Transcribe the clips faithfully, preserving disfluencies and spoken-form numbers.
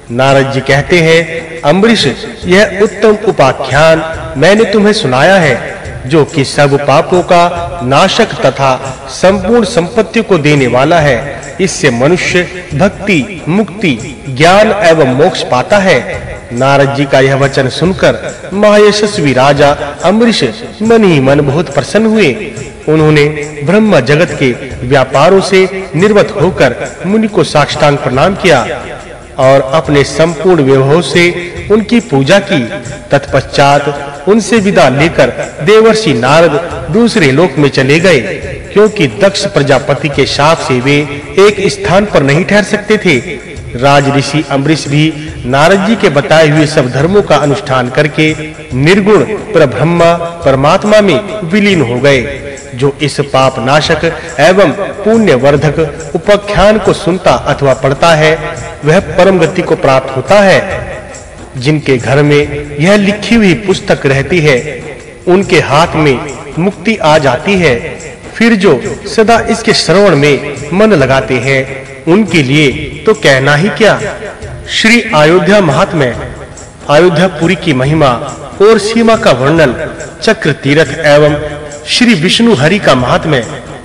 नारद जी कहते हैं, अम्बरीश, यह उत्तम उपाख्यान मैंने तुम्हें सुनाया है, जो कि सब पापों का नाशक तथा संपूर्ण संपत्ति को देने वाला है। इससे मनुष्य भक्ति, मुक्ति, ज्ञान एवं मोक्ष पाता है। नारद जी का यह वचन सुनकर महायशस्वी राजा अम्बरीश मन ही मन बहुत प्रसन्न हुए। उन्होंने ब्रह्म जगत के व्यापारों से निर्वत होकर मुनि को साष्टांग प्रणाम किया और अपने संपूर्ण वैभव से उनकी पूजा की। तत्पश्चात उनसे विदा लेकर देवर्षि नारद दूसरे लोक में चले गए, क्योंकि दक्ष प्रजापति के शाप से वे एक स्थान पर नहीं ठहर सकते थे। राज ऋषि अम्बरीश भी नारद जी के बताए हुए सब धर्मों का अनुष्ठान करके निर्गुण परब्रह्म परमात्मा में विलीन हो गए। जो इस पाप नाशक एवं पुण्य वर्धक उपाख्यान को सुनता अथवा पढ़ता है, वह परम गति को प्राप्त होता है। जिनके घर में यह लिखी हुई पुस्तक रहती है, उनके हाथ में मुक्ति आ जाती है। फिर जो सदा इसके श्रवण में मन लगाते हैं, उनके लिए तो कहना ही क्या। श्री अयोध्या महात्म्य, अयोध्यापुरी की महिमा और सीमा का वर्णन, चक्र तीर्थ एवं श्री विष्णु हरि का महात्म्य।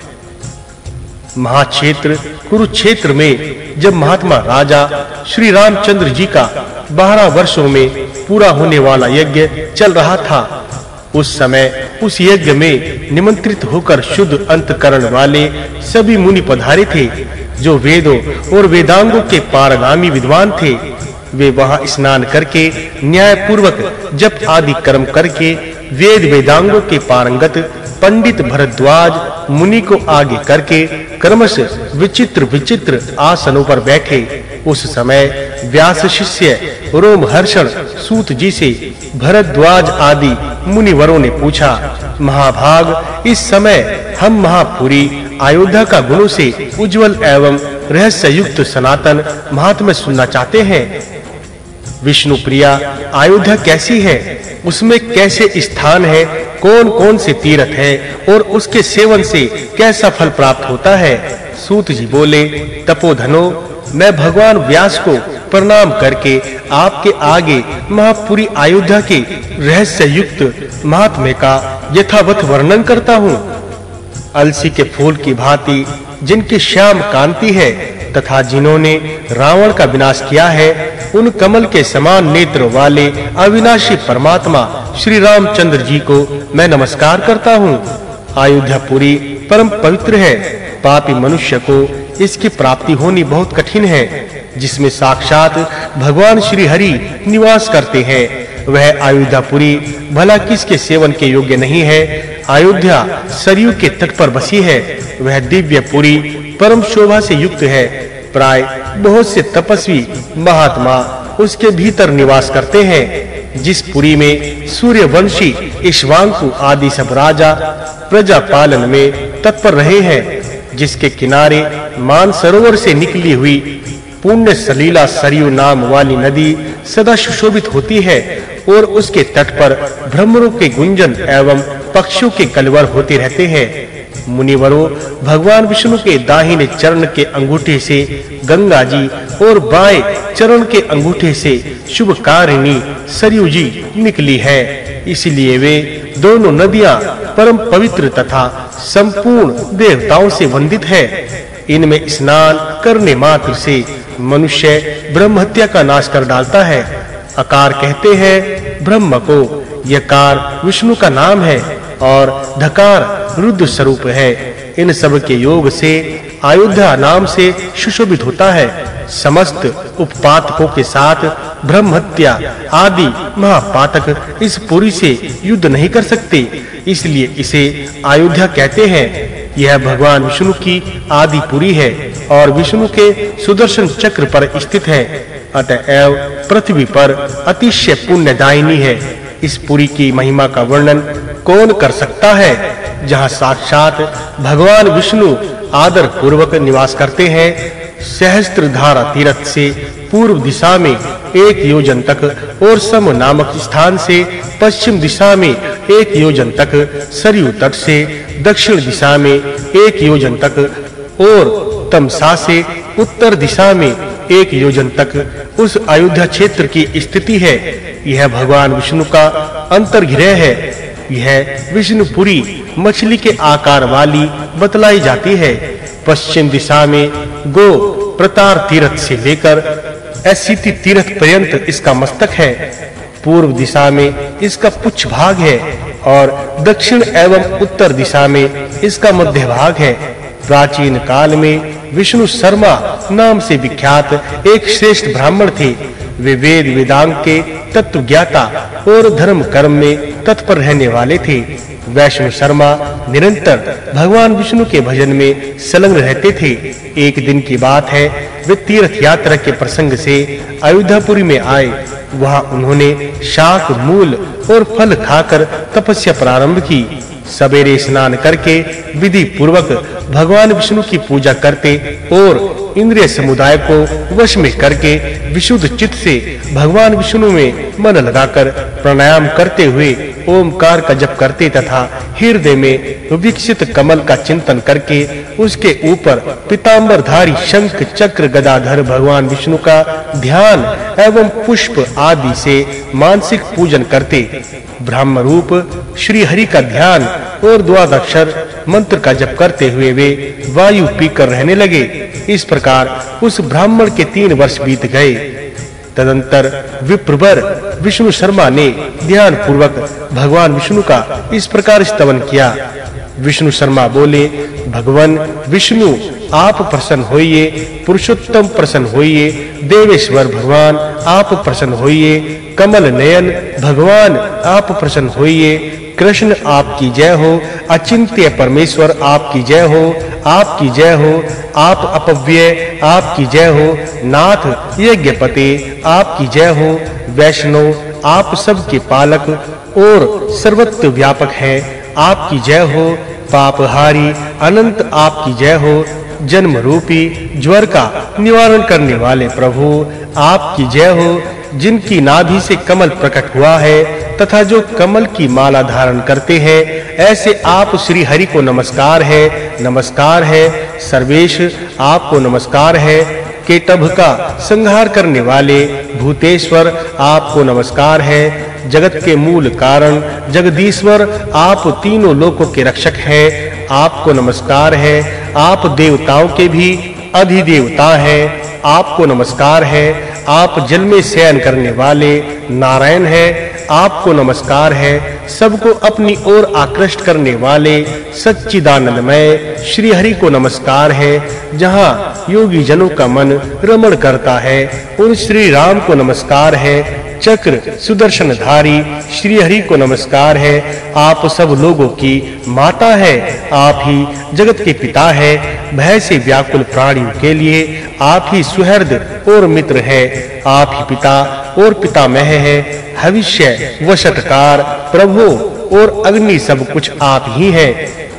महाक्षेत्र कुरुक्षेत्र में जब महात्मा राजा श्री रामचंद्र जी का बारह वर्षों में पूरा होने वाला यज्ञ चल रहा था, उस समय उस यज्ञ में निमंत्रित होकर शुद्ध अंतकरण वाले सभी मुनि पधारे थे, जो वेदों और वेदांगों के पारगामी विद्वान थे। वे वहां स्नान करके न्याय पूर्वक जप आदि कर्म करके वेद वेदांगों के पारंगत पंडित भरद्वाज मुनि को आगे करके क्रमशः विचित्र विचित्र आसनों पर बैठे। उस समय व्यास शिष्य रोमहर्षण सूत जी से भरद्वाज आदि मुनिवरों ने पूछा, महाभाग, इस समय हम महापुरी अयोध्या का गुणों से उज्जवल एवं रहस्य युक्त सनातन महात्म्य सुनना चाहते हैं। विष्णु प्रिया अयोध्या कैसी है, उसमें कैसे स्थान है, कौन-कौन से तीर्थ है और उसके सेवन से कैसा फल प्राप्त होता है। सूत जी बोले, तपोधनो, मैं भगवान व्यास को प्रणाम करके आपके आगे महापुरी अयोध्या के रहस्य युक्त महात्म्य का यथावत वर्णन करता हूँ। अलसी के फूल की भांति जिनकी श्याम कांति है तथा जिन्होंने रावण का विनाश किया है, उन कमल के समान नेत्र वाले अविनाशी परमात्मा श्री रामचंद्र जी को मैं नमस्कार करता हूँ। अयोध्यापुरी परम पवित्र है, पापी मनुष्य को इसकी प्राप्ति होनी बहुत कठिन है। जिसमें साक्षात भगवान श्री हरि निवास करते हैं, वह अयोध्यापुरी भला किसके सेवन के योग्य नहीं है। अयोध्या सरयू के तट पर बसी है, वह दिव्यपुरी परम शोभा से युक्त है। प्राय बहुत से तपस्वी महात्मा उसके भीतर निवास करते हैं। जिस पुरी में सूर्यवंशी इक्ष्वाकु आदि सब राजा प्रजा पालन में तत्पर रहे हैं, जिसके किनारे मानसरोवर से निकली हुई पुण्य सलीला सरयू नाम वाली नदी सदा सुशोभित होती है और उसके तट पर भ्रमरों के गुंजन एवं पक्षियों के कलवर होते रहते हैं। मुनिवरों, भगवान विष्णु के दाहिने चरण के अंगूठे से गंगा जी और बाएं चरण के अंगूठे से शुभकारिणी सरयू जी निकली है। इसलिए वे दोनों नदियां परम पवित्र तथा संपूर्ण देवताओं से वंदित है। इनमें स्नान करने मात्र से मनुष्य ब्रह्म हत्या का नाश कर डालता है। अकार कहते हैं ब्रह्म को, यकार विष्णु का नाम है और धकार रुद्र स्वरूप है। इन सब के योग से अयोध्या नाम से सुशोभित होता है। समस्त उपपातकों के साथ ब्रह्म हत्या आदि महापातक इस पुरी से युद्ध नहीं कर सकते, इसलिए इसे अयोध्या कहते हैं। यह भगवान विष्णु की आदि पुरी है और विष्णु के सुदर्शन चक्र पर स्थित है। अतएव पृथ्वी पर अतिशय पुण्यदायिनी है। इस पुरी की महिमा का वर्णन कौन कर सकता है, जहाँ साक्षात भगवान विष्णु आदर पूर्वक निवास करते हैं। सहस्त्रधारा तीर्थ से पूर्व दिशा में एक योजन तक और सम नामक स्थान से पश्चिम दिशा में एक योजन तक, सरयू तट से दक्षिण दिशा में एक योजन तक और तमसा से उत्तर दिशा में एक योजन तक उस अयोध्या क्षेत्र की स्थिति है। यह भगवान विष्णु का अंतर्गृह है। यह विष्णुपुरी मछली के आकार वाली बतलाई जाती है। पश्चिम दिशा में गो प्रतार तीर्थ से लेकर असिति तीर्थ पर्यंत इसका मस्तक है। पूर्व दिशा में इसका पुच्छ भाग है और दक्षिण एवं उत्तर दिशा में इसका मध्य भाग है। प्राचीन काल में विष्णु शर्मा नाम से विख्यात एक श्रेष्ठ ब्राह्मण थे। वे वेद वेदांग के तत्व ज्ञाता और धर्म कर्म में तत्पर रहने वाले थे। वैष्णव शर्मा निरंतर भगवान विष्णु के भजन में संलग्न रहते थे। एक दिन की बात है, वे तीर्थ यात्रा के प्रसंग से अयोध्यापुरी में आए। वहां उन्होंने शाक, मूल और फल खाकर तपस्या प्रारंभ की। सवेरे स्नान करके विधि पूर्वक भगवान विष्णु की पूजा करते और इंद्रिय समुदाय को वश में करके विशुद्ध चित्त से भगवान विष्णु में मन लगाकर प्राणायाम करते हुए ओमकार का जप करते तथा हृदय में विकसित कमल का चिंतन करके उसके ऊपर पीतांबरधारी शंख, चक्र, गदाधर भगवान विष्णु का ध्यान एवं पुष्प आदि से मानसिक पूजन करते। ब्रह्म रूप श्री हरि का ध्यान और द्वादशाक्षर मंत्र का जप करते हुए वे वायु पीकर रहने लगे। इस प्रकार उस ब्राह्मण के तीन वर्ष बीत गए। तदंतर विप्रवर विष्णु शर्मा ने ध्यान पूर्वक भगवान विष्णु का इस प्रकार स्तवन किया। विष्णु शर्मा बोले, भगवान विष्णु आप प्रसन्न होइए, पुरुषोत्तम प्रसन्न होइए, देवेश्वर भगवान आप प्रसन्न होइए, कमल नयन भगवान आप प्रसन्न होइए, कृष्ण आपकी जय हो, अचिंत्य परमेश्वर आपकी जय हो, आपकी जय हो, आप अपव्यय आपकी जय हो, नाथ यज्ञपते आपकी जय हो, वैष्णव आप सबके पालक और सर्वत्र व्यापक हैं, आपकी जय हो, पापहारी अनंत आपकी जय हो, जन्म रूपी ज्वर का निवारण करने वाले प्रभु आपकी जय हो, जिनकी नाभि से कमल प्रकट हुआ है तथा जो कमल की माला धारण करते हैं, ऐसे आप श्री हरि को नमस्कार है, नमस्कार है। सर्वेश आपको नमस्कार है। केटभ का संहार करने वाले भूतेश्वर आपको नमस्कार है। जगत के मूल कारण जगदीश्वर आप तीनों लोकों के रक्षक हैं, आपको नमस्कार है। आप देवताओं के भी अधिदेवता हैं, आपको नमस्कार है। आप जल में शयन करने वाले नारायण हैं, आपको नमस्कार है। सबको अपनी ओर आकृष्ट करने वाले सच्चिदानंदमय श्री हरि को नमस्कार है। जहां योगी जनों का मन रमण करता है, उन श्री राम को नमस्कार है। चक्र सुदर्शनधारी श्री हरि को नमस्कार है। आप सब लोगों की माता है, आप ही जगत के पिता है। भय से व्याकुल प्राणियों के लिए आप ही सुहृद और मित्र है। आप ही पिता और पितामह है। भविष्य वशटकार प्रभु और अग्नि सब कुछ आप ही है।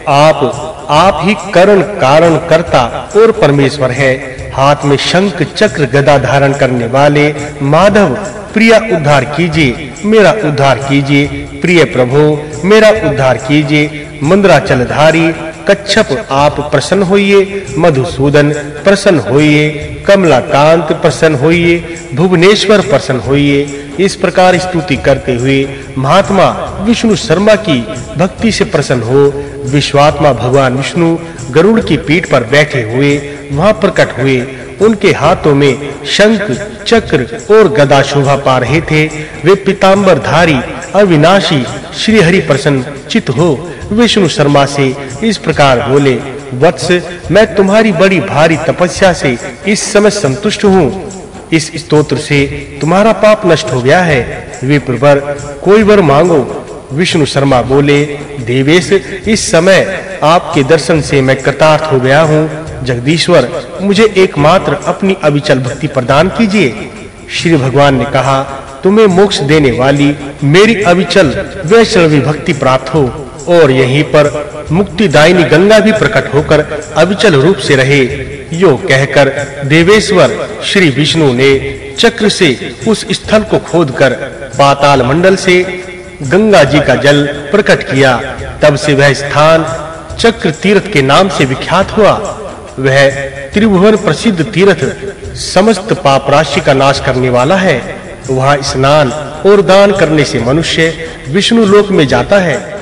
आप आप ही करण कारण कर्ता और परमेश्वर है। हाथ में शंख चक्र गदा धारण करने वाले माधव प्रिय उद्धार कीजिए, मेरा उद्धार कीजिए। प्रिय प्रभु मेरा उद्धार कीजिए। मंद्राचलधारी कच्छप आप प्रसन्न होइए। मधुसूदन प्रसन्न होइए। कमलाकांत प्रसन्न होइए। भुवनेश्वर प्रसन्न होइए। इस प्रकार स्तुति करते हुए महात्मा विष्णु शर्मा की भक्ति से प्रसन्न हो विश्वात्मा भगवान विष्णु गरुड़ की पीठ पर बैठे हुए वहां प्रकट हुए। उनके हाथों में शंख चक्र और गदा शोभा पा रहे थे। वे पीतांबरधारी अविनाशी श्री हरि प्रसन्न चित हो विष्णु शर्मा से इस प्रकार बोले, वत्स मैं तुम्हारी बड़ी भारी तपस्या से इस समय संतुष्ट हूँ। इस स्तोत्र से तुम्हारा पाप नष्ट हो गया है। विप्रवर कोई वर मांगो। विष्णु शर्मा बोले, देवेश इस समय आपके दर्शन से मैं कृतार्थ हो गया हूँ। जगदीश्वर मुझे एकमात्र अपनी अविचल भक्ति प्रदान कीजिए। श्री भगवान ने कहा, तुम्हें मोक्ष देने वाली मेरी अविचल वैष्णवी भक्ति प्राप्त हो और यहीं पर मुक्तिदायिनी गंगा भी प्रकट होकर अविचल रूप से रहे। यो कहकर देवेश्वर श्री विष्णु ने चक्र से उस स्थल को खोदकर पाताल मंडल से गंगा जी का जल प्रकट किया। तब से वह स्थान चक्र तीर्थ के नाम से विख्यात हुआ। वह त्रिभुवन प्रसिद्ध तीर्थ समस्त पाप राशि का नाश करने वाला है। वहां स्नान और दान करने से मनुष्य विष्णु लोक में जाता है।